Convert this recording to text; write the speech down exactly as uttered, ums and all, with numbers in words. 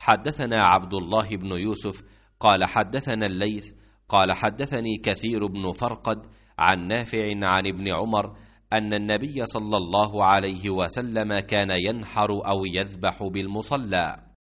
حدثنا عبد الله بن يوسف قال حدثنا الليث قال حدثني كثير بن فرقد عن نافع عن ابن عمر أن النبي صلى الله عليه وسلم كان ينحر أو يذبح بالمصلى.